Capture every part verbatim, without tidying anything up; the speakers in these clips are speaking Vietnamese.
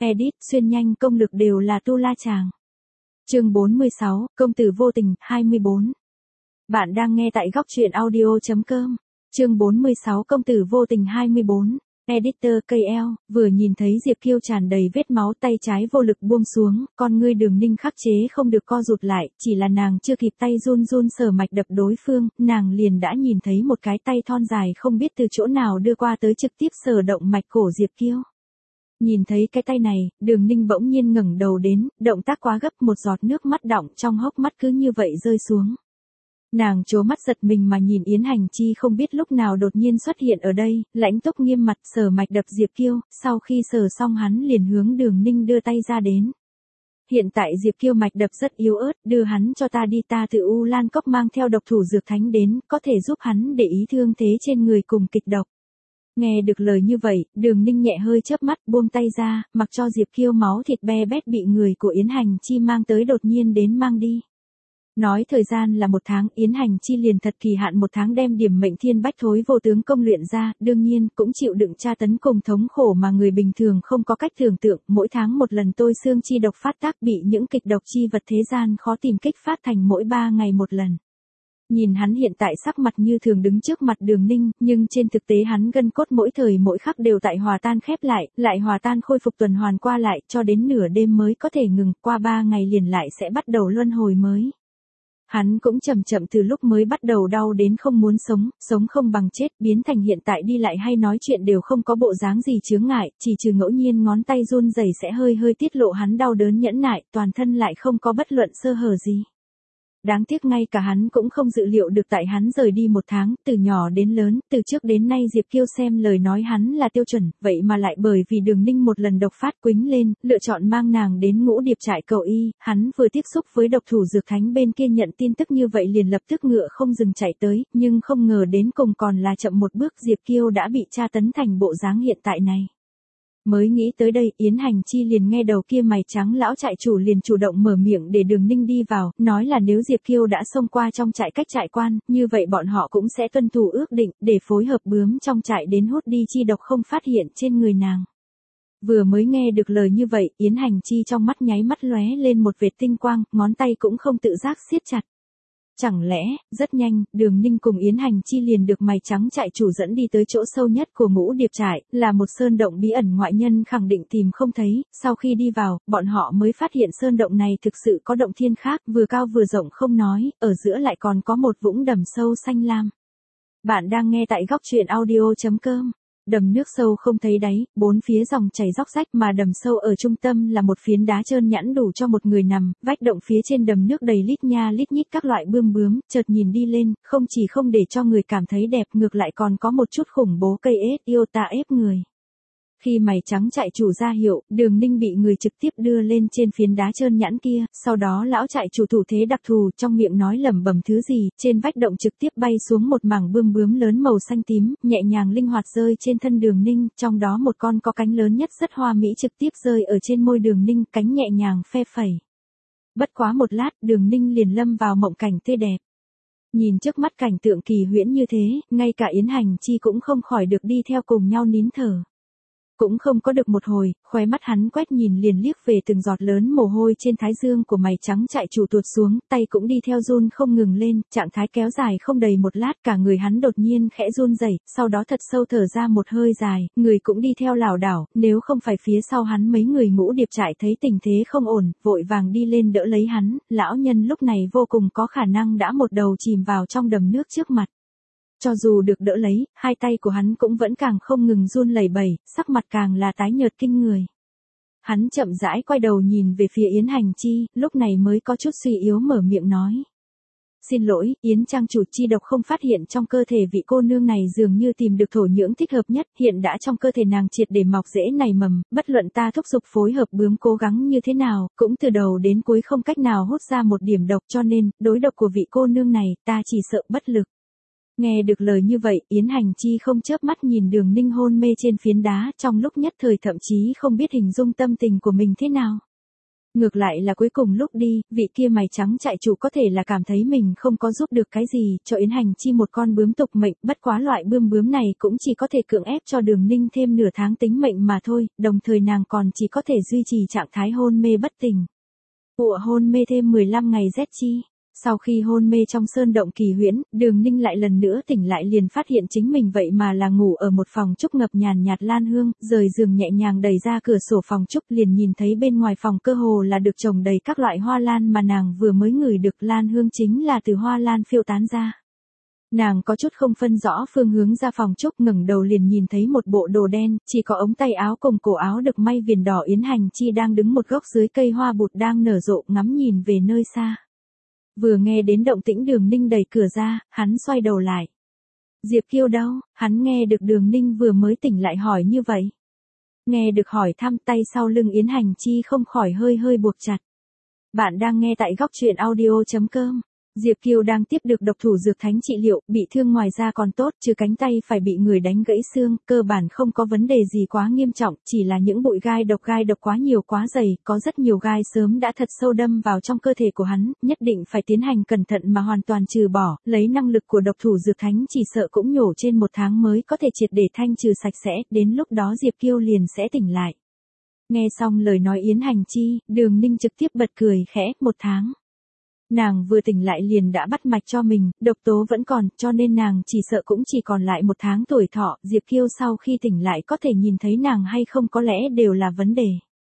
Edit, xuyên nhanh công lực đều là tu la chàng. Chương bốn mươi sáu, công tử vô tình, hai mươi bốn. Bạn đang nghe tại góc truyện audio.com. Chương bốn mươi sáu, công tử vô tình hai mươi bốn. Editor ca lờ, vừa nhìn thấy Diệp Kiêu tràn đầy vết máu, tay trái vô lực buông xuống, con ngươi Đường Ninh khắc chế không được co rụt lại, chỉ là nàng chưa kịp tay run run sờ mạch đập đối phương, nàng liền đã nhìn thấy một cái tay thon dài không biết từ chỗ nào đưa qua tới trực tiếp sờ động mạch cổ Diệp Kiêu. Nhìn thấy cái tay này, Đường Ninh bỗng nhiên ngẩng đầu đến, động tác quá gấp, một giọt nước mắt đọng trong hốc mắt cứ như vậy rơi xuống. Nàng trố mắt giật mình mà nhìn Yến Hành Chi không biết lúc nào đột nhiên xuất hiện ở đây, lãnh túc nghiêm mặt sờ mạch đập Diệp Kiêu, sau khi sờ xong hắn liền hướng Đường Ninh đưa tay ra đến. Hiện tại Diệp Kiêu mạch đập rất yếu ớt, đưa hắn cho ta đi, ta từ U Lan Cốc mang theo độc thủ dược thánh đến, có thể giúp hắn để ý thương thế trên người cùng kịch độc. Nghe được lời như vậy, Đường Ninh nhẹ hơi chớp mắt buông tay ra, mặc cho Diệp Kiêu máu thịt be bét bị người của Yến Hành Chi mang tới đột nhiên đến mang đi. Nói thời gian là một tháng, Yến Hành Chi liền thật kỳ hạn một tháng đem điểm mệnh thiên bách thối vô tướng công luyện ra, đương nhiên cũng chịu đựng tra tấn cùng thống khổ mà người bình thường không có cách tưởng tượng, mỗi tháng một lần tôi xương chi độc phát tác, bị những kịch độc chi vật thế gian khó tìm kích phát thành mỗi ba ngày một lần. Nhìn hắn hiện tại sắc mặt như thường đứng trước mặt Đường Ninh, nhưng trên thực tế hắn gân cốt mỗi thời mỗi khắc đều tại hòa tan khép lại, lại hòa tan khôi phục tuần hoàn qua lại, cho đến nửa đêm mới có thể ngừng, qua ba ngày liền lại sẽ bắt đầu luân hồi mới. Hắn cũng chậm chậm từ lúc mới bắt đầu đau đến không muốn sống, sống không bằng chết, biến thành hiện tại đi lại hay nói chuyện đều không có bộ dáng gì chướng ngại, chỉ trừ ngẫu nhiên ngón tay run rẩy sẽ hơi hơi tiết lộ hắn đau đớn nhẫn nại, toàn thân lại không có bất luận sơ hở gì. Đáng tiếc ngay cả hắn cũng không dự liệu được tại hắn rời đi một tháng, từ nhỏ đến lớn, từ trước đến nay Diệp Kiêu xem lời nói hắn là tiêu chuẩn, vậy mà lại bởi vì Đường Ninh một lần độc phát quĩnh lên, lựa chọn mang nàng đến Ngũ Điệp trại cầu y, hắn vừa tiếp xúc với độc thủ dược thánh bên kia nhận tin tức như vậy liền lập tức ngựa không dừng chạy tới, nhưng không ngờ đến cùng còn là chậm một bước, Diệp Kiêu đã bị tra tấn thành bộ dáng hiện tại này. Mới nghĩ tới đây, Yến Hành Chi liền nghe đầu kia mày trắng lão trại chủ liền chủ động mở miệng để Đường Ninh đi vào, nói là nếu Diệp Kiêu đã xông qua trong trại cách trại quan, như vậy bọn họ cũng sẽ tuân thủ ước định, để phối hợp bướm trong trại đến hút đi chi độc không phát hiện trên người nàng. Vừa mới nghe được lời như vậy, Yến Hành Chi trong mắt nháy mắt lóe lên một vệt tinh quang, ngón tay cũng không tự giác siết chặt. Chẳng lẽ, rất nhanh, Đường Ninh cùng Yến Hành Chi liền được mày trắng trại chủ dẫn đi tới chỗ sâu nhất của Ngũ Điệp trại, là một sơn động bí ẩn ngoại nhân khẳng định tìm không thấy, sau khi đi vào, bọn họ mới phát hiện sơn động này thực sự có động thiên khác, vừa cao vừa rộng không nói, ở giữa lại còn có một vũng đầm sâu xanh lam. Bạn đang nghe tại góc truyện audio.com. Đầm nước sâu không thấy đáy, bốn phía dòng chảy róc rách, mà đầm sâu ở trung tâm là một phiến đá trơn nhẵn đủ cho một người nằm, vách động phía trên đầm nước đầy lít nha lít nhít các loại bươm bướm, chợt nhìn đi lên, không chỉ không để cho người cảm thấy đẹp, ngược lại còn có một chút khủng bố cây ếch yêu ta ép người. Khi mày trắng trại chủ ra hiệu, Đường Ninh bị người trực tiếp đưa lên trên phiến đá trơn nhẵn kia, sau đó lão trại chủ thủ thế đặc thù, trong miệng nói lẩm bẩm thứ gì, trên vách động trực tiếp bay xuống một mảng bươm bướm lớn màu xanh tím, nhẹ nhàng linh hoạt rơi trên thân Đường Ninh, trong đó một con có cánh lớn nhất rất hoa mỹ trực tiếp rơi ở trên môi Đường Ninh, cánh nhẹ nhàng phe phẩy. Bất quá một lát, Đường Ninh liền lâm vào mộng cảnh tươi đẹp. Nhìn trước mắt cảnh tượng kỳ huyễn như thế, ngay cả Yến Hành Chi cũng không khỏi được đi theo cùng nhau nín thở. Cũng không có được một hồi, khóe mắt hắn quét nhìn liền liếc về từng giọt lớn mồ hôi trên thái dương của mày trắng trại chủ tuột xuống, tay cũng đi theo run không ngừng lên, trạng thái kéo dài không đầy một lát, cả người hắn đột nhiên khẽ run rẩy, sau đó thật sâu thở ra một hơi dài, người cũng đi theo lảo đảo, nếu không phải phía sau hắn mấy người Ngũ Điệp trại thấy tình thế không ổn, vội vàng đi lên đỡ lấy hắn, lão nhân lúc này vô cùng có khả năng đã một đầu chìm vào trong đầm nước trước mặt. Cho dù được đỡ lấy, hai tay của hắn cũng vẫn càng không ngừng run lẩy bẩy, sắc mặt càng là tái nhợt kinh người. Hắn chậm rãi quay đầu nhìn về phía Yến Hành Chi, lúc này mới có chút suy yếu mở miệng nói. Xin lỗi, Yến trang chủ, chi độc không phát hiện trong cơ thể vị cô nương này, dường như tìm được thổ nhưỡng thích hợp nhất, hiện đã trong cơ thể nàng triệt để mọc rễ nảy mầm, bất luận ta thúc giục phối hợp bướm cố gắng như thế nào, cũng từ đầu đến cuối không cách nào hút ra một điểm độc, cho nên, đối độc của vị cô nương này, ta chỉ sợ bất lực. Nghe được lời như vậy, Yến Hành Chi không chớp mắt nhìn Đường Ninh hôn mê trên phiến đá, trong lúc nhất thời thậm chí không biết hình dung tâm tình của mình thế nào. Ngược lại là cuối cùng lúc đi, vị kia mày trắng trại chủ có thể là cảm thấy mình không có giúp được cái gì cho Yến Hành Chi một con bướm tục mệnh, bất quá loại bươm bướm này cũng chỉ có thể cưỡng ép cho Đường Ninh thêm nửa tháng tính mệnh mà thôi, đồng thời nàng còn chỉ có thể duy trì trạng thái hôn mê bất tỉnh. Ủa hôn mê thêm mười lăm ngày rét chi. Sau khi hôn mê trong sơn động kỳ huyễn, Đường Ninh lại lần nữa tỉnh lại liền phát hiện chính mình vậy mà là ngủ ở một phòng trúc ngập nhàn nhạt lan hương, rời giường nhẹ nhàng đẩy ra cửa sổ phòng trúc liền nhìn thấy bên ngoài phòng cơ hồ là được trồng đầy các loại hoa lan mà nàng vừa mới ngửi được, lan hương chính là từ hoa lan phiêu tán ra. Nàng có chút không phân rõ phương hướng ra phòng trúc, ngẩng đầu liền nhìn thấy một bộ đồ đen, chỉ có ống tay áo cùng cổ áo được may viền đỏ Yến Hành Chi đang đứng một góc dưới cây hoa bụt đang nở rộ ngắm nhìn về nơi xa. Vừa nghe đến động tĩnh Đường Ninh đẩy cửa ra, hắn xoay đầu lại. Diệp Kiêu đâu? Hắn nghe được Đường Ninh vừa mới tỉnh lại hỏi như vậy. Nghe được hỏi thăm, tay sau lưng Yến Hành Chi không khỏi hơi hơi buộc chặt. Bạn đang nghe tại góc truyện audio chấm com. Diệp Kiêu đang tiếp được độc thủ dược thánh trị liệu, bị thương ngoài ra còn tốt, trừ cánh tay phải bị người đánh gãy xương, cơ bản không có vấn đề gì quá nghiêm trọng, chỉ là những bụi gai độc gai độc quá nhiều quá dày, có rất nhiều gai sớm đã thật sâu đâm vào trong cơ thể của hắn, nhất định phải tiến hành cẩn thận mà hoàn toàn trừ bỏ, lấy năng lực của độc thủ dược thánh chỉ sợ cũng nhổ trên một tháng mới có thể triệt để thanh trừ sạch sẽ, đến lúc đó Diệp Kiêu liền sẽ tỉnh lại. Nghe xong lời nói Yến Hành Chi, Đường Ninh trực tiếp bật cười khẽ, một tháng. Nàng vừa tỉnh lại liền đã bắt mạch cho mình, độc tố vẫn còn, cho nên nàng chỉ sợ cũng chỉ còn lại một tháng tuổi thọ, Diệp Kiêu sau khi tỉnh lại có thể nhìn thấy nàng hay không có lẽ đều là vấn đề.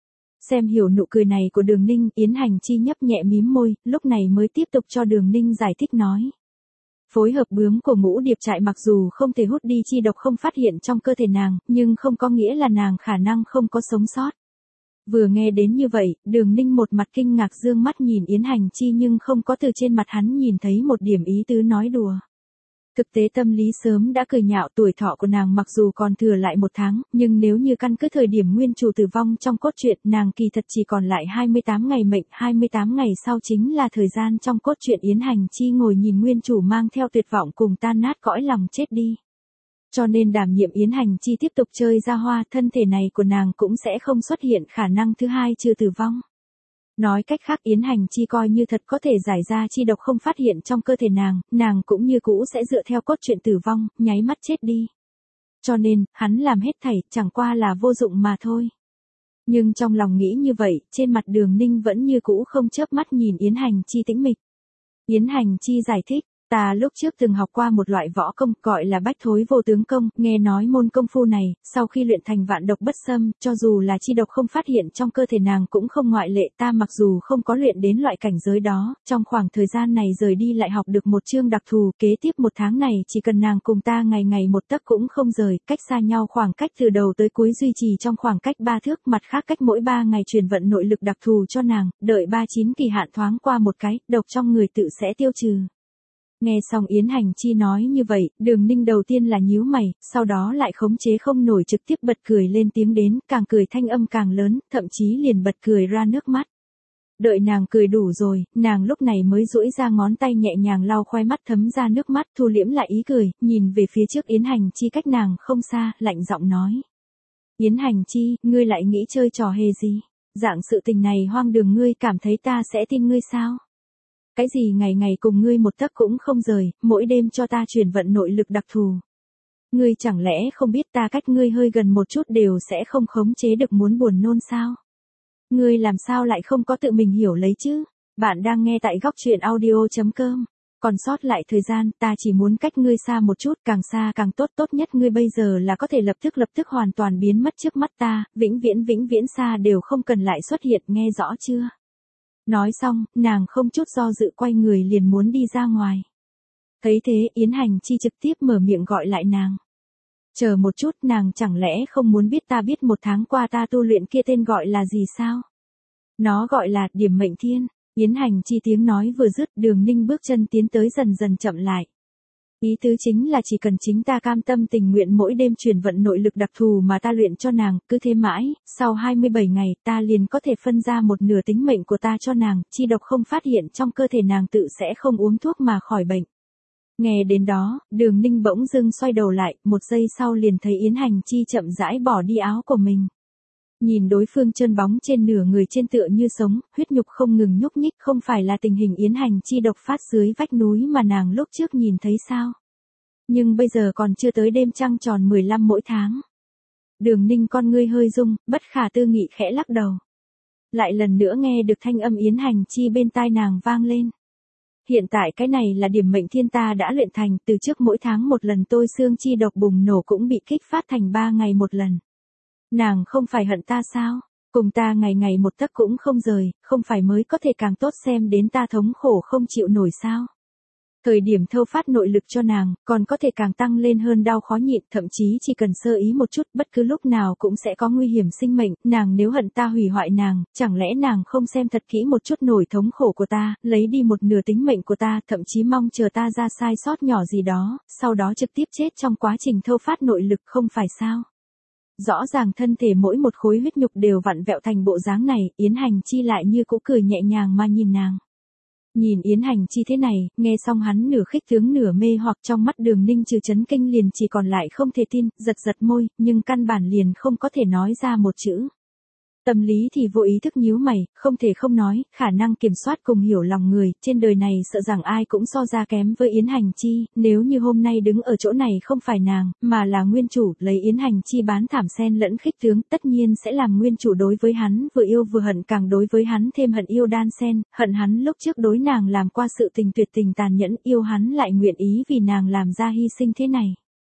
Xem hiểu nụ cười này của Đường Ninh, Yến Hành Chi nhấp nhẹ mím môi, lúc này mới tiếp tục cho Đường Ninh giải thích nói. Phối hợp bướm của ngũ điệp trại mặc dù không thể hút đi chi độc không phát hiện trong cơ thể nàng, nhưng không có nghĩa là nàng khả năng không có sống sót. Vừa nghe đến như vậy, Đường Ninh một mặt kinh ngạc dương mắt nhìn Yến Hành Chi nhưng không có từ trên mặt hắn nhìn thấy một điểm ý tứ nói đùa. Thực tế tâm lý sớm đã cười nhạo, tuổi thọ của nàng mặc dù còn thừa lại một tháng, nhưng nếu như căn cứ thời điểm nguyên chủ tử vong trong cốt truyện, nàng kỳ thật chỉ còn lại hai mươi tám ngày mệnh, hai mươi tám ngày sau chính là thời gian trong cốt truyện Yến Hành Chi ngồi nhìn nguyên chủ mang theo tuyệt vọng cùng tan nát cõi lòng chết đi. Cho nên đảm nhiệm Yến Hành Chi tiếp tục chơi ra hoa, thân thể này của nàng cũng sẽ không xuất hiện khả năng thứ hai chưa tử vong. Nói cách khác Yến Hành Chi coi như thật có thể giải ra chi độc không phát hiện trong cơ thể nàng, nàng cũng như cũ sẽ dựa theo cốt truyện tử vong, nháy mắt chết đi. Cho nên, hắn làm hết thảy, chẳng qua là vô dụng mà thôi. Nhưng trong lòng nghĩ như vậy, trên mặt Đường Ninh vẫn như cũ không chớp mắt nhìn Yến Hành Chi tĩnh mịch. Yến Hành Chi giải thích. Ta lúc trước từng học qua một loại võ công gọi là bách thối vô tướng công, nghe nói môn công phu này, sau khi luyện thành vạn độc bất xâm, cho dù là chi độc không phát hiện trong cơ thể nàng cũng không ngoại lệ. Ta mặc dù không có luyện đến loại cảnh giới đó, trong khoảng thời gian này rời đi lại học được một chương đặc thù, kế tiếp một tháng này chỉ cần nàng cùng ta ngày ngày một tấc cũng không rời, cách xa nhau khoảng cách từ đầu tới cuối duy trì trong khoảng cách ba thước, mặt khác cách mỗi ba ngày truyền vận nội lực đặc thù cho nàng, đợi ba chín kỳ hạn thoáng qua một cái, độc trong người tự sẽ tiêu trừ. Nghe xong Yến Hành Chi nói như vậy, Đường Ninh đầu tiên là nhíu mày, sau đó lại khống chế không nổi trực tiếp bật cười lên tiếng đến, càng cười thanh âm càng lớn, thậm chí liền bật cười ra nước mắt. Đợi nàng cười đủ rồi, nàng lúc này mới duỗi ra ngón tay nhẹ nhàng lau khoe mắt thấm ra nước mắt, thu liễm lại ý cười, nhìn về phía trước Yến Hành Chi cách nàng không xa, lạnh giọng nói. Yến Hành Chi, ngươi lại nghĩ chơi trò hề gì? Dạng sự tình này hoang đường, ngươi cảm thấy ta sẽ tin ngươi sao? Cái gì ngày ngày cùng ngươi một tấc cũng không rời, mỗi đêm cho ta truyền vận nội lực đặc thù. Ngươi chẳng lẽ không biết ta cách ngươi hơi gần một chút đều sẽ không khống chế được muốn buồn nôn sao? Ngươi làm sao lại không có tự mình hiểu lấy chứ? Bạn đang nghe tại góc truyện audio chấm com. Còn sót lại thời gian, ta chỉ muốn cách ngươi xa một chút, càng xa càng tốt, tốt nhất ngươi bây giờ là có thể lập tức lập tức hoàn toàn biến mất trước mắt ta, vĩnh viễn vĩnh viễn xa đều không cần lại xuất hiện, nghe rõ chưa? Nói xong, nàng không chút do dự quay người liền muốn đi ra ngoài. Thấy thế, Yến Hành Chi trực tiếp mở miệng gọi lại nàng. Chờ một chút, nàng chẳng lẽ không muốn biết ta biết một tháng qua ta tu luyện kia tên gọi là gì sao? Nó gọi là điểm mệnh thiên. Yến Hành Chi tiếng nói vừa dứt, Đường Ninh bước chân tiến tới dần dần chậm lại. Ý tứ chính là chỉ cần chính ta cam tâm tình nguyện mỗi đêm truyền vận nội lực đặc thù mà ta luyện cho nàng, cứ thế mãi, sau hai mươi bảy ngày ta liền có thể phân ra một nửa tính mệnh của ta cho nàng, chi độc không phát hiện trong cơ thể nàng tự sẽ không uống thuốc mà khỏi bệnh. Nghe đến đó, Đường Ninh bỗng dưng xoay đầu lại, một giây sau liền thấy Yến Hành Chi chậm rãi bỏ đi áo của mình. Nhìn đối phương trơn bóng trên nửa người trên tựa như sống, huyết nhục không ngừng nhúc nhích, không phải là tình hình Yến Hành Chi độc phát dưới vách núi mà nàng lúc trước nhìn thấy sao? Nhưng bây giờ còn chưa tới đêm trăng tròn mười lăm mỗi tháng. Đường Ninh con ngươi hơi rung, bất khả tư nghị khẽ lắc đầu. Lại lần nữa nghe được thanh âm Yến Hành Chi bên tai nàng vang lên. Hiện tại cái này là điểm mệnh thiên ta đã luyện thành, từ trước mỗi tháng một lần tôi xương chi độc bùng nổ cũng bị kích phát thành ba ngày một lần. Nàng không phải hận ta sao? Cùng ta ngày ngày một tấc cũng không rời, không phải mới có thể càng tốt xem đến ta thống khổ không chịu nổi sao? Thời điểm thâu phát nội lực cho nàng, còn có thể càng tăng lên hơn đau khó nhịn, thậm chí chỉ cần sơ ý một chút, bất cứ lúc nào cũng sẽ có nguy hiểm sinh mệnh, nàng nếu hận ta hủy hoại nàng, chẳng lẽ nàng không xem thật kỹ một chút nổi thống khổ của ta, lấy đi một nửa tính mệnh của ta, thậm chí mong chờ ta ra sai sót nhỏ gì đó, sau đó trực tiếp chết trong quá trình thâu phát nội lực không phải sao? Rõ ràng thân thể mỗi một khối huyết nhục đều vặn vẹo thành bộ dáng này, Yến Hành Chi lại như cũ cười nhẹ nhàng mà nhìn nàng. Nhìn Yến Hành Chi thế này, nghe xong hắn nửa khích tướng nửa mê hoặc trong mắt Đường Ninh trừ chấn kinh liền chỉ còn lại không thể tin, giật giật môi, nhưng căn bản liền không có thể nói ra một chữ. Tâm lý thì vô ý thức nhíu mày, không thể không nói, khả năng kiểm soát cùng hiểu lòng người, trên đời này sợ rằng ai cũng so ra kém với Yến Hành Chi, nếu như hôm nay đứng ở chỗ này không phải nàng, mà là nguyên chủ, lấy Yến Hành Chi bán thảm sen lẫn khích tướng, tất nhiên sẽ làm nguyên chủ đối với hắn, vừa yêu vừa hận, càng đối với hắn thêm hận yêu đan sen, hận hắn lúc trước đối nàng làm qua sự tình tuyệt tình tàn nhẫn, yêu hắn lại nguyện ý vì nàng làm ra hy sinh thế này.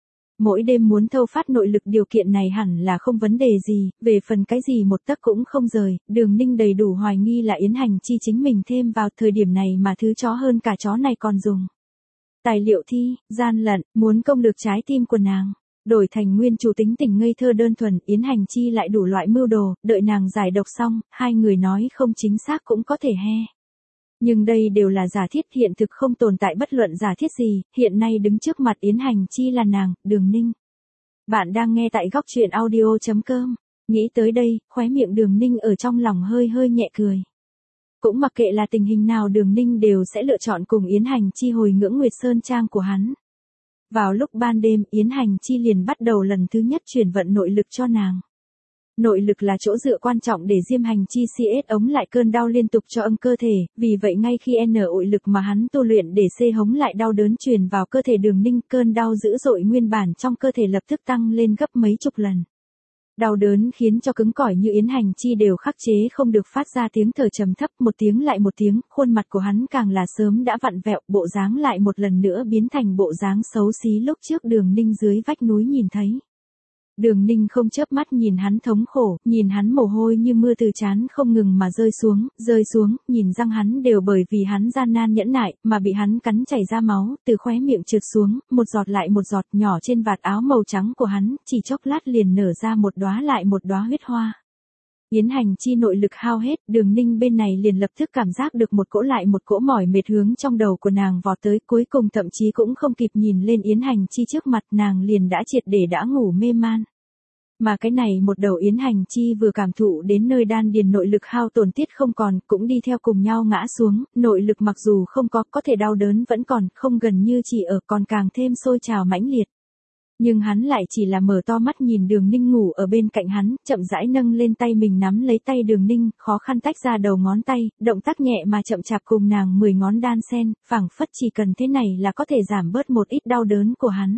Mỗi đêm muốn thâu phát nội lực điều kiện này hẳn là không vấn đề gì, về phần cái gì một tấc cũng không rời, Đường Ninh đầy đủ hoài nghi là Yến Hành Chi chính mình thêm vào thời điểm này mà thứ chó hơn cả chó này còn dùng. Tài liệu thi, gian lận, muốn công lược trái tim của nàng. Đổi thành nguyên chủ tính tình ngây thơ đơn thuần, Yến Hành Chi lại đủ loại mưu đồ, đợi nàng giải độc xong, hai người nói không chính xác cũng có thể he. Nhưng đây đều là giả thiết, hiện thực không tồn tại bất luận giả thiết gì, hiện nay đứng trước mặt Yến Hành Chi là nàng, Đường Ninh. Bạn đang nghe tại góc truyện audio chấm com. Nghĩ tới đây, khóe miệng Đường Ninh ở trong lòng hơi hơi nhẹ cười. Cũng mặc kệ là tình hình nào Đường Ninh đều sẽ lựa chọn cùng Yến Hành Chi hồi ngưỡng Nguyệt Sơn Trang của hắn. Vào lúc ban đêm, Yến Hành Chi liền bắt đầu lần thứ nhất chuyển vận nội lực cho nàng. Nội lực là chỗ dựa quan trọng để Diêm Hành Chi xê ét ống lại cơn đau liên tục cho âm cơ thể, vì vậy ngay khi N nội lực mà hắn tu luyện để xê hống lại đau đớn truyền vào cơ thể Đường Ninh, cơn đau dữ dội nguyên bản trong cơ thể lập tức tăng lên gấp mấy chục lần. Đau đớn khiến cho cứng cỏi như Yến Hành Chi đều khắc chế không được phát ra tiếng thở trầm thấp, một tiếng lại một tiếng, khuôn mặt của hắn càng là sớm đã vặn vẹo, bộ dáng lại một lần nữa biến thành bộ dáng xấu xí lúc trước Đường Ninh dưới vách núi nhìn thấy. Đường Ninh không chớp mắt nhìn hắn thống khổ, nhìn hắn mồ hôi như mưa từ trán không ngừng mà rơi xuống, rơi xuống, nhìn răng hắn đều bởi vì hắn gian nan nhẫn nại, mà bị hắn cắn chảy ra máu, từ khóe miệng trượt xuống, một giọt lại một giọt nhỏ trên vạt áo màu trắng của hắn, chỉ chốc lát liền nở ra một đóa lại một đóa huyết hoa. Yến Hành Chi nội lực hao hết, Đường Ninh bên này liền lập tức cảm giác được một cỗ lại một cỗ mỏi mệt hướng trong đầu của nàng vọt tới, cuối cùng thậm chí cũng không kịp nhìn lên Yến Hành Chi trước mặt, nàng liền đã triệt để đã ngủ mê man. Mà cái này một đầu Yến Hành Chi vừa cảm thụ đến nơi đan điền nội lực hao tổn tiết không còn, cũng đi theo cùng nhau ngã xuống, nội lực mặc dù không có, có thể đau đớn vẫn còn, không gần như chỉ ở, còn càng thêm sôi trào mãnh liệt. Nhưng hắn lại chỉ là mở to mắt nhìn Đường Ninh ngủ ở bên cạnh hắn, chậm rãi nâng lên tay mình nắm lấy tay Đường Ninh, khó khăn tách ra đầu ngón tay, động tác nhẹ mà chậm chạp cùng nàng mười ngón đan sen, phảng phất chỉ cần thế này là có thể giảm bớt một ít đau đớn của hắn.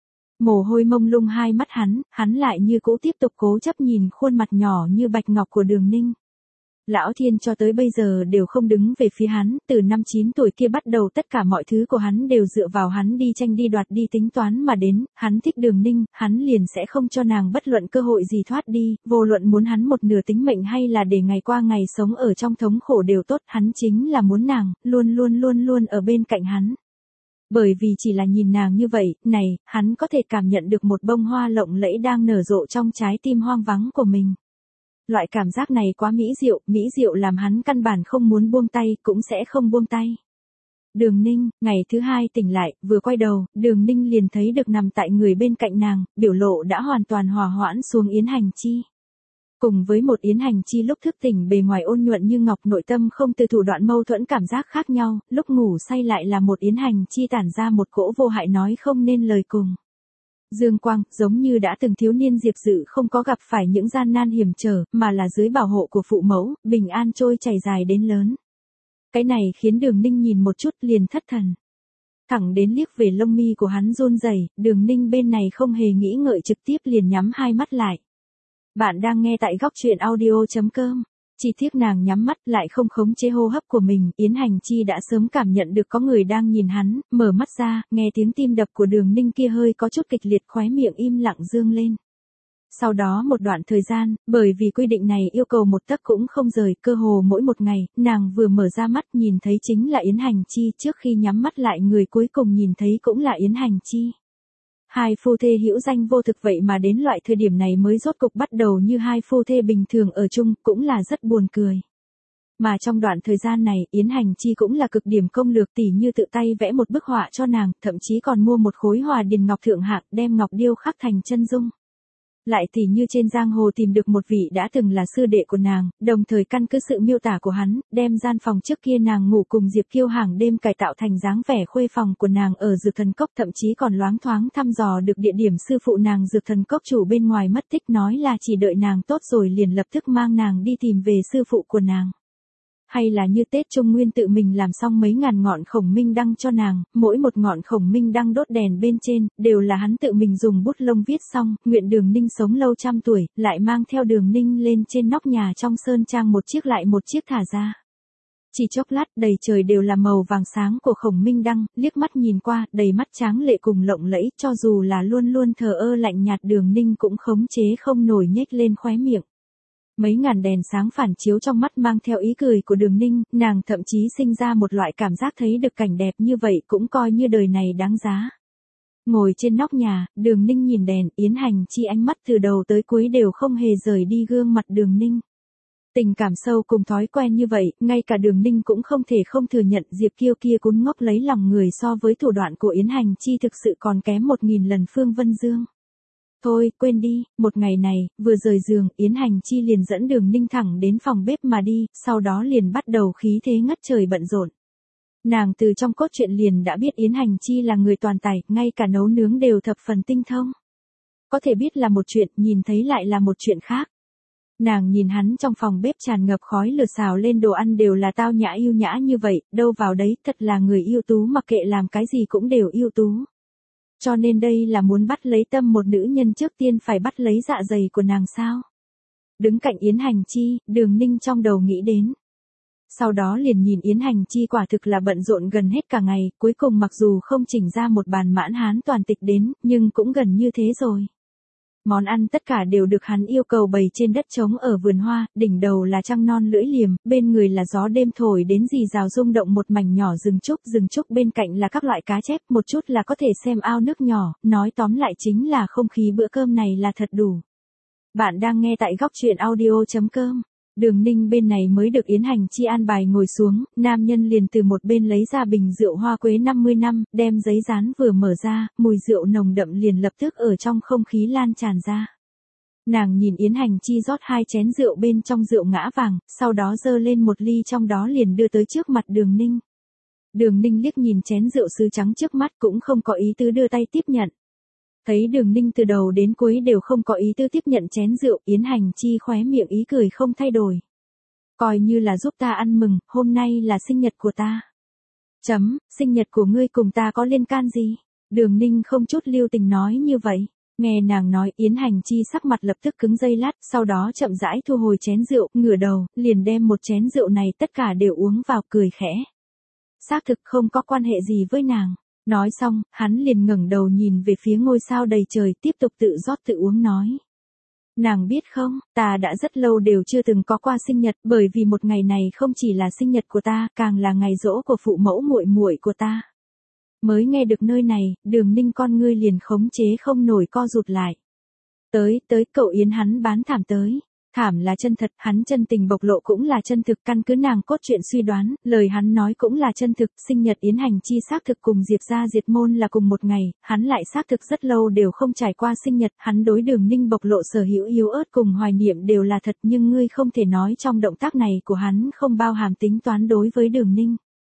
Mồ hôi mông lung hai mắt hắn, hắn lại như cũ tiếp tục cố chấp nhìn khuôn mặt nhỏ như bạch ngọc của Đường Ninh. Lão Thiên cho tới bây giờ đều không đứng về phía hắn, từ năm chín tuổi kia bắt đầu tất cả mọi thứ của hắn đều dựa vào hắn đi tranh đi đoạt đi tính toán mà đến, hắn thích Đường Ninh, hắn liền sẽ không cho nàng bất luận cơ hội gì thoát đi, vô luận muốn hắn một nửa tính mệnh hay là để ngày qua ngày sống ở trong thống khổ đều tốt, hắn chính là muốn nàng, luôn luôn luôn luôn ở bên cạnh hắn. Bởi vì chỉ là nhìn nàng như vậy, này, hắn có thể cảm nhận được một bông hoa lộng lẫy đang nở rộ trong trái tim hoang vắng của mình. Loại cảm giác này quá mỹ diệu, mỹ diệu làm hắn căn bản không muốn buông tay, cũng sẽ không buông tay. Đường Ninh, ngày thứ hai tỉnh lại, vừa quay đầu, Đường Ninh liền thấy được nằm tại người bên cạnh nàng, biểu lộ đã hoàn toàn hòa hoãn xuống Yến Hành Chi. Cùng với một Yến Hành Chi lúc thức tỉnh bề ngoài ôn nhuận như ngọc, nội tâm không từ thủ đoạn mâu thuẫn cảm giác khác nhau, lúc ngủ say lại là một Yến Hành Chi tản ra một cỗ vô hại nói không nên lời cùng. Dương quang, giống như đã từng thiếu niên Diệp Dự không có gặp phải những gian nan hiểm trở, mà là dưới bảo hộ của phụ mẫu, bình an trôi chảy dài đến lớn. Cái này khiến Đường Ninh nhìn một chút liền thất thần. Thẳng đến liếc về lông mi của hắn run rẩy, Đường Ninh bên này không hề nghĩ ngợi trực tiếp liền nhắm hai mắt lại. Bạn đang nghe tại góc truyện audio chấm com. Chỉ tiếc nàng nhắm mắt lại không khống chế hô hấp của mình, Yến Hành Chi đã sớm cảm nhận được có người đang nhìn hắn, mở mắt ra, nghe tiếng tim đập của Đường Ninh kia hơi có chút kịch liệt, khóe miệng im lặng dương lên. Sau đó một đoạn thời gian, bởi vì quy định này yêu cầu một tấc cũng không rời, cơ hồ mỗi một ngày, nàng vừa mở ra mắt nhìn thấy chính là Yến Hành Chi, trước khi nhắm mắt lại người cuối cùng nhìn thấy cũng là Yến Hành Chi. Hai phu thê hữu danh vô thực vậy mà đến loại thời điểm này mới rốt cục bắt đầu như hai phu thê bình thường ở chung, cũng là rất buồn cười. Mà trong đoạn thời gian này, Yến Hành Chi cũng là cực điểm công lược, tỉ như tự tay vẽ một bức họa cho nàng, thậm chí còn mua một khối hòa điền ngọc thượng hạng, đem ngọc điêu khắc thành chân dung. Lại tỉ như trên giang hồ tìm được một vị đã từng là sư đệ của nàng, đồng thời căn cứ sự miêu tả của hắn, đem gian phòng trước kia nàng ngủ cùng Diệp Kiêu hàng đêm cải tạo thành dáng vẻ khuê phòng của nàng ở Dược Thần Cốc, thậm chí còn loáng thoáng thăm dò được địa điểm sư phụ nàng Dược Thần Cốc chủ bên ngoài mất tích, nói là chỉ đợi nàng tốt rồi liền lập tức mang nàng đi tìm về sư phụ của nàng. Hay là như Tết Trung Nguyên tự mình làm xong mấy ngàn ngọn khổng minh đăng cho nàng, mỗi một ngọn khổng minh đăng đốt đèn bên trên, đều là hắn tự mình dùng bút lông viết xong, nguyện Đường Ninh sống lâu trăm tuổi, lại mang theo Đường Ninh lên trên nóc nhà trong sơn trang một chiếc lại một chiếc thả ra. Chỉ chốc lát, đầy trời đều là màu vàng sáng của khổng minh đăng, liếc mắt nhìn qua, đầy mắt tráng lệ cùng lộng lẫy, cho dù là luôn luôn thờ ơ lạnh nhạt Đường Ninh cũng khống chế không nổi nhếch lên khóe miệng. Mấy ngàn đèn sáng phản chiếu trong mắt mang theo ý cười của Đường Ninh, nàng thậm chí sinh ra một loại cảm giác thấy được cảnh đẹp như vậy cũng coi như đời này đáng giá. Ngồi trên nóc nhà, Đường Ninh nhìn đèn, Yến Hành Chi ánh mắt từ đầu tới cuối đều không hề rời đi gương mặt Đường Ninh. Tình cảm sâu cùng thói quen như vậy, ngay cả Đường Ninh cũng không thể không thừa nhận Diệp Kiêu kia cún ngốc lấy lòng người so với thủ đoạn của Yến Hành Chi thực sự còn kém một nghìn lần Phương Vân Dương. Thôi, quên đi, một ngày này, vừa rời giường, Yến Hành Chi liền dẫn Đường Ninh thẳng đến phòng bếp mà đi, sau đó liền bắt đầu khí thế ngất trời bận rộn. Nàng từ trong cốt truyện liền đã biết Yến Hành Chi là người toàn tài, ngay cả nấu nướng đều thập phần tinh thông. Có thể biết là một chuyện, nhìn thấy lại là một chuyện khác. Nàng nhìn hắn trong phòng bếp tràn ngập khói lửa xào lên đồ ăn đều là tao nhã yêu nhã như vậy, đâu vào đấy, thật là người ưu tú, mặc kệ làm cái gì cũng đều ưu tú. Cho nên đây là muốn bắt lấy tâm một nữ nhân trước tiên phải bắt lấy dạ dày của nàng sao? Đứng cạnh Yến Hành Chi, Đường Ninh trong đầu nghĩ đến. Sau đó liền nhìn Yến Hành Chi quả thực là bận rộn gần hết cả ngày, cuối cùng mặc dù không chỉnh ra một bàn mãn hán toàn tịch đến, nhưng cũng gần như thế rồi. Món ăn tất cả đều được hắn yêu cầu bày trên đất trống ở vườn hoa, đỉnh đầu là trăng non lưỡi liềm, bên người là gió đêm thổi đến rì rào rung động một mảnh nhỏ rừng trúc, rừng trúc bên cạnh là các loại cá chép, một chút là có thể xem ao nước nhỏ, nói tóm lại chính là không khí bữa cơm này là thật đủ. Bạn đang nghe tại góc truyện audio chấm com. Đường Ninh bên này mới được Yến Hành Chi an bài ngồi xuống, nam nhân liền từ một bên lấy ra bình rượu hoa quế năm mươi năm, đem giấy dán vừa mở ra, mùi rượu nồng đậm liền lập tức ở trong không khí lan tràn ra. Nàng nhìn Yến Hành Chi rót hai chén rượu bên trong rượu ngã vàng, sau đó dơ lên một ly trong đó liền đưa tới trước mặt Đường Ninh. Đường Ninh liếc nhìn chén rượu sứ trắng trước mắt cũng không có ý tứ đưa tay tiếp nhận. Thấy Đường Ninh từ đầu đến cuối đều không có ý tư tiếp nhận chén rượu, Yến Hành Chi khóe miệng ý cười không thay đổi. Coi như là giúp ta ăn mừng, hôm nay là sinh nhật của ta. Chấm, sinh nhật của ngươi cùng ta có liên can gì? Đường Ninh không chút lưu tình nói như vậy. Nghe nàng nói, Yến Hành Chi sắc mặt lập tức cứng giây lát, sau đó chậm rãi thu hồi chén rượu, ngửa đầu, liền đem một chén rượu này tất cả đều uống vào, cười khẽ. Xác thực không có quan hệ gì với nàng. Nói xong, hắn liền ngẩng đầu nhìn về phía ngôi sao đầy trời, tiếp tục tự rót tự uống nói. Nàng biết không, ta đã rất lâu đều chưa từng có qua sinh nhật, bởi vì một ngày này không chỉ là sinh nhật của ta, càng là ngày giỗ của phụ mẫu muội muội của ta. Mới nghe được nơi này, Đường Ninh con ngươi liền khống chế không nổi co rụt lại. Tới, tới, cậu Yến hắn bán thảm tới. Thảm là chân thật, hắn chân tình bộc lộ cũng là chân thực, căn cứ nàng cốt truyện suy đoán, lời hắn nói cũng là chân thực, sinh nhật Yến Hành Chi xác thực cùng Diệp gia diệt môn là cùng một ngày, hắn lại xác thực rất lâu đều không trải qua sinh nhật, hắn đối Đường Ninh bộc lộ sở hữu yếu ớt cùng hoài niệm đều là thật, nhưng ngươi không thể nói trong động tác này của hắn không bao hàm tính toán đối với Đường Ninh.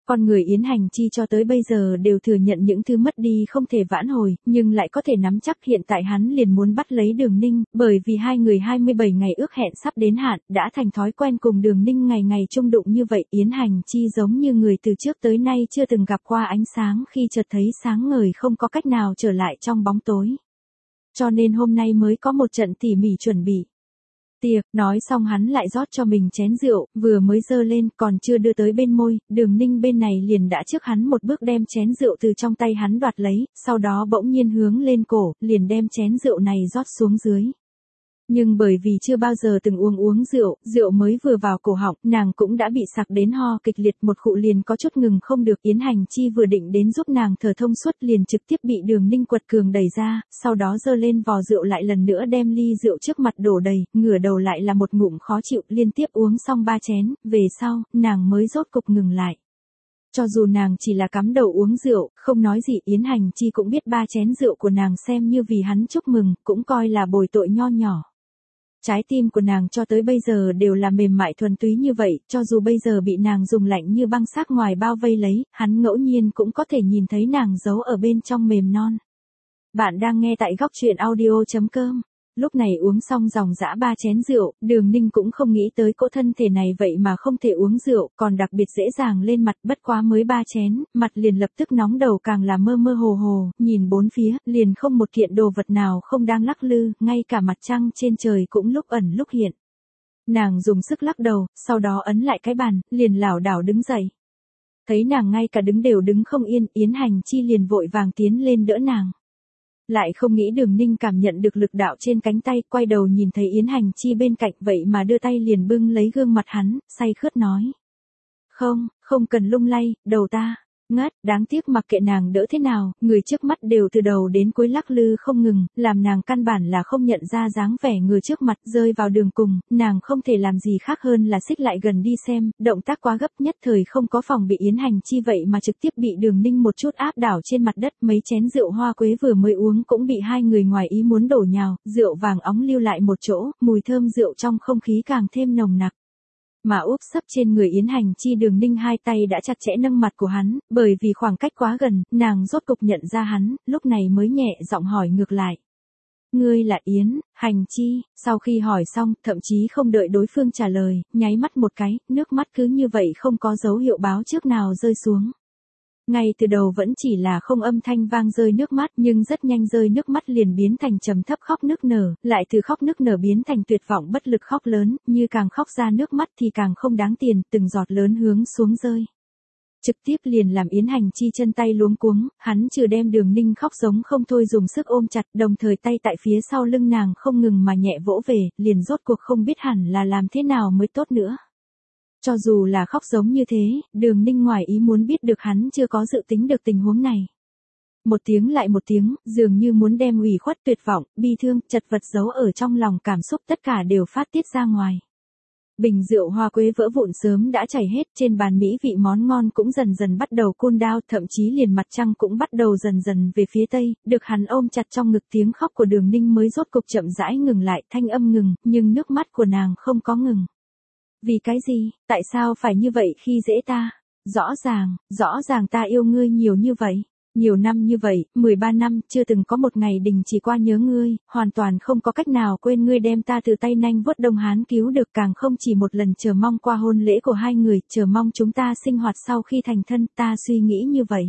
Con người Yến Hành Chi cho tới bây giờ đều thừa nhận những thứ mất đi không thể vãn hồi, nhưng lại có thể nắm chắc hiện tại hắn liền muốn bắt lấy Đường Ninh, bởi vì hai người hai mươi bảy ngày ước hẹn sắp đến hạn, đã thành thói quen cùng Đường Ninh ngày ngày chung đụng như vậy. Yến Hành Chi giống như người từ trước tới nay chưa từng gặp qua ánh sáng khi chợt thấy sáng ngời không có cách nào trở lại trong bóng tối. Cho nên hôm nay mới có một trận tỉ mỉ chuẩn bị. Tiệc, nói xong hắn lại rót cho mình chén rượu, vừa mới dơ lên, còn chưa đưa tới bên môi, Đường Ninh bên này liền đã trước hắn một bước đem chén rượu từ trong tay hắn đoạt lấy, sau đó bỗng nhiên hướng lên cổ, liền đem chén rượu này rót xuống dưới. Nhưng bởi vì chưa bao giờ từng uống uống rượu, rượu mới vừa vào cổ họng, nàng cũng đã bị sặc đến ho kịch liệt, một khụ liền có chút ngừng không được. Yến Hành Chi vừa định đến giúp nàng thở thông suốt liền trực tiếp bị Đường Ninh quật cường đẩy ra, sau đó giơ lên vò rượu lại lần nữa đem ly rượu trước mặt đổ đầy, ngửa đầu lại là một ngụm khó chịu, liên tiếp uống xong ba chén, về sau, nàng mới rốt cục ngừng lại. Cho dù nàng chỉ là cắm đầu uống rượu, không nói gì, Yến Hành Chi cũng biết ba chén rượu của nàng xem như vì hắn chúc mừng, cũng coi là bồi tội nho nhỏ. Trái tim của nàng cho tới bây giờ đều là mềm mại thuần túy như vậy, cho dù bây giờ bị nàng dùng lạnh như băng xác ngoài bao vây lấy, hắn ngẫu nhiên cũng có thể nhìn thấy nàng giấu ở bên trong mềm non. Bạn đang nghe tại góc truyện audio chấm com. Lúc này uống xong dòng dã ba chén rượu, Đường Ninh cũng không nghĩ tới cỗ thân thể này vậy mà không thể uống rượu, còn đặc biệt dễ dàng lên mặt, bất quá mới ba chén, mặt liền lập tức nóng, đầu càng là mơ mơ hồ hồ, nhìn bốn phía, liền không một kiện đồ vật nào không đang lắc lư, ngay cả mặt trăng trên trời cũng lúc ẩn lúc hiện. Nàng dùng sức lắc đầu, sau đó ấn lại cái bàn, liền lảo đảo đứng dậy. Thấy nàng ngay cả đứng đều đứng không yên, Yến Hành Chi liền vội vàng tiến lên đỡ nàng. Lại không nghĩ Đường Ninh cảm nhận được lực đạo trên cánh tay, quay đầu nhìn thấy Yến Hành Chi bên cạnh vậy mà đưa tay liền bưng lấy gương mặt hắn, say khướt nói. Không, không cần lung lay, đầu ta. Ngất, đáng tiếc mặc kệ nàng đỡ thế nào, người trước mắt đều từ đầu đến cuối lắc lư không ngừng, làm nàng căn bản là không nhận ra dáng vẻ người trước mặt, rơi vào đường cùng, nàng không thể làm gì khác hơn là xích lại gần đi xem, động tác quá gấp, nhất thời không có phòng bị Yến Hành Chi vậy mà trực tiếp bị Đường Ninh một chút áp đảo trên mặt đất, mấy chén rượu hoa quế vừa mới uống cũng bị hai người ngoài ý muốn đổ nhào, rượu vàng óng lưu lại một chỗ, mùi thơm rượu trong không khí càng thêm nồng nặc. Mà úp sấp trên người Yến Hành Chi, Đường Ninh hai tay đã chặt chẽ nâng mặt của hắn, bởi vì khoảng cách quá gần, nàng rốt cục nhận ra hắn, lúc này mới nhẹ giọng hỏi ngược lại. Ngươi là Yến Hành Chi? Sau khi hỏi xong, thậm chí không đợi đối phương trả lời, nháy mắt một cái, nước mắt cứ như vậy không có dấu hiệu báo trước nào rơi xuống. Ngay từ đầu vẫn chỉ là không âm thanh vang rơi nước mắt, nhưng rất nhanh rơi nước mắt liền biến thành trầm thấp khóc nức nở, lại từ khóc nức nở biến thành tuyệt vọng bất lực khóc lớn, như càng khóc ra nước mắt thì càng không đáng tiền, từng giọt lớn hướng xuống rơi. Trực tiếp liền làm Yến Hành Chi chân tay luống cuống, hắn trừ đem Đường Ninh khóc giống không thôi dùng sức ôm chặt, đồng thời tay tại phía sau lưng nàng không ngừng mà nhẹ vỗ về, liền rốt cuộc không biết hẳn là làm thế nào mới tốt nữa. Cho dù là khóc giống như thế, Đường Ninh ngoài ý muốn biết được hắn chưa có dự tính được tình huống này. Một tiếng lại một tiếng, dường như muốn đem ủy khuất, tuyệt vọng, bi thương, chật vật giấu ở trong lòng cảm xúc tất cả đều phát tiết ra ngoài. Bình rượu hoa quế vỡ vụn sớm đã chảy hết, trên bàn mỹ vị món ngon cũng dần dần bắt đầu cool down, thậm chí liền mặt trăng cũng bắt đầu dần dần về phía tây, được hắn ôm chặt trong ngực, tiếng khóc của Đường Ninh mới rốt cục chậm rãi ngừng lại, thanh âm ngừng, nhưng nước mắt của nàng không có ngừng. Vì cái gì, tại sao phải như vậy khi dễ ta? Rõ ràng, rõ ràng ta yêu ngươi nhiều như vậy. Nhiều năm như vậy, mười ba năm, chưa từng có một ngày đình chỉ qua nhớ ngươi, hoàn toàn không có cách nào quên ngươi đem ta từ tay nanh vuốt Đông Hán cứu được, càng không chỉ một lần chờ mong qua hôn lễ của hai người, chờ mong chúng ta sinh hoạt sau khi thành thân, ta suy nghĩ như vậy.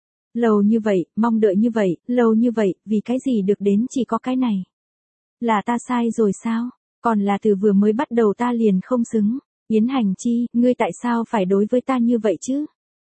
Lâu như vậy, mong đợi như vậy, lâu như vậy, vì cái gì được đến chỉ có cái này? Là ta sai rồi sao? Còn là từ vừa mới bắt đầu ta liền không xứng. Yến Hành Chi, ngươi tại sao phải đối với ta như vậy chứ?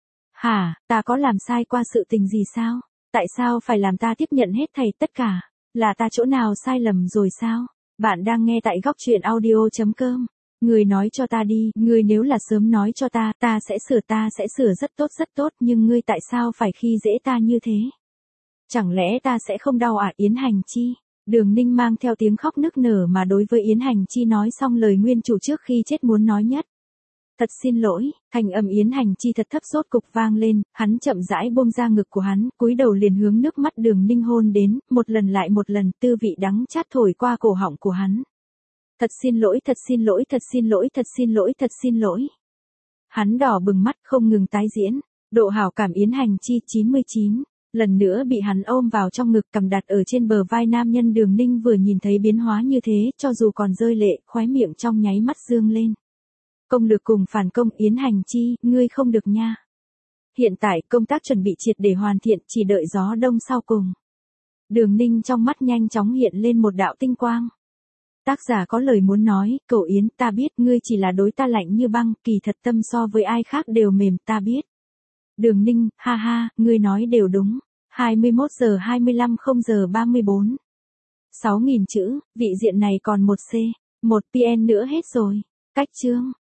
Hả, ta có làm sai qua sự tình gì sao? Tại sao phải làm ta tiếp nhận hết thảy tất cả? Là ta chỗ nào sai lầm rồi sao? Bạn đang nghe tại góc truyện audio chấm com. Ngươi nói cho ta đi, ngươi nếu là sớm nói cho ta, ta sẽ sửa ta sẽ sửa rất tốt rất tốt, nhưng ngươi tại sao phải khi dễ ta như thế? Chẳng lẽ ta sẽ không đau à? Yến Hành Chi. Đường Ninh mang theo tiếng khóc nức nở mà đối với Yến Hành Chi nói xong lời nguyên chủ trước khi chết muốn nói nhất. Thật xin lỗi, thành âm Yến Hành Chi thật thấp rốt cục vang lên, hắn chậm rãi buông ra ngực của hắn, cúi đầu liền hướng nước mắt Đường Ninh hôn đến, một lần lại một lần, tư vị đắng chát thổi qua cổ họng của hắn. Thật xin lỗi, thật xin lỗi, thật xin lỗi, thật xin lỗi, thật xin lỗi. Hắn đỏ bừng mắt không ngừng tái diễn, Độ hảo cảm Yến Hành Chi chín mươi chín. Lần nữa bị hắn ôm vào trong ngực, cầm đặt ở trên bờ vai nam nhân. Đường Ninh vừa nhìn thấy biến hóa như thế, cho dù còn rơi lệ, khóe miệng trong nháy mắt dương lên. Công lực cùng phản công Yến Hành Chi, ngươi không được nha. Hiện tại công tác chuẩn bị triệt để hoàn thiện, chỉ đợi gió đông sau cùng. Đường Ninh trong mắt nhanh chóng hiện lên một đạo tinh quang. Tác giả có lời muốn nói, cậu Yến, ta biết ngươi chỉ là đối ta lạnh như băng, kỳ thật tâm so với ai khác đều mềm, ta biết. Đường Ninh, ha ha, ngươi nói đều đúng. hai mươi mốt giờ hai mươi lăm không giờ ba mươi bốn. sáu nghìn chữ, vị diện này còn một C, một pê en nữa hết rồi. Cách chương.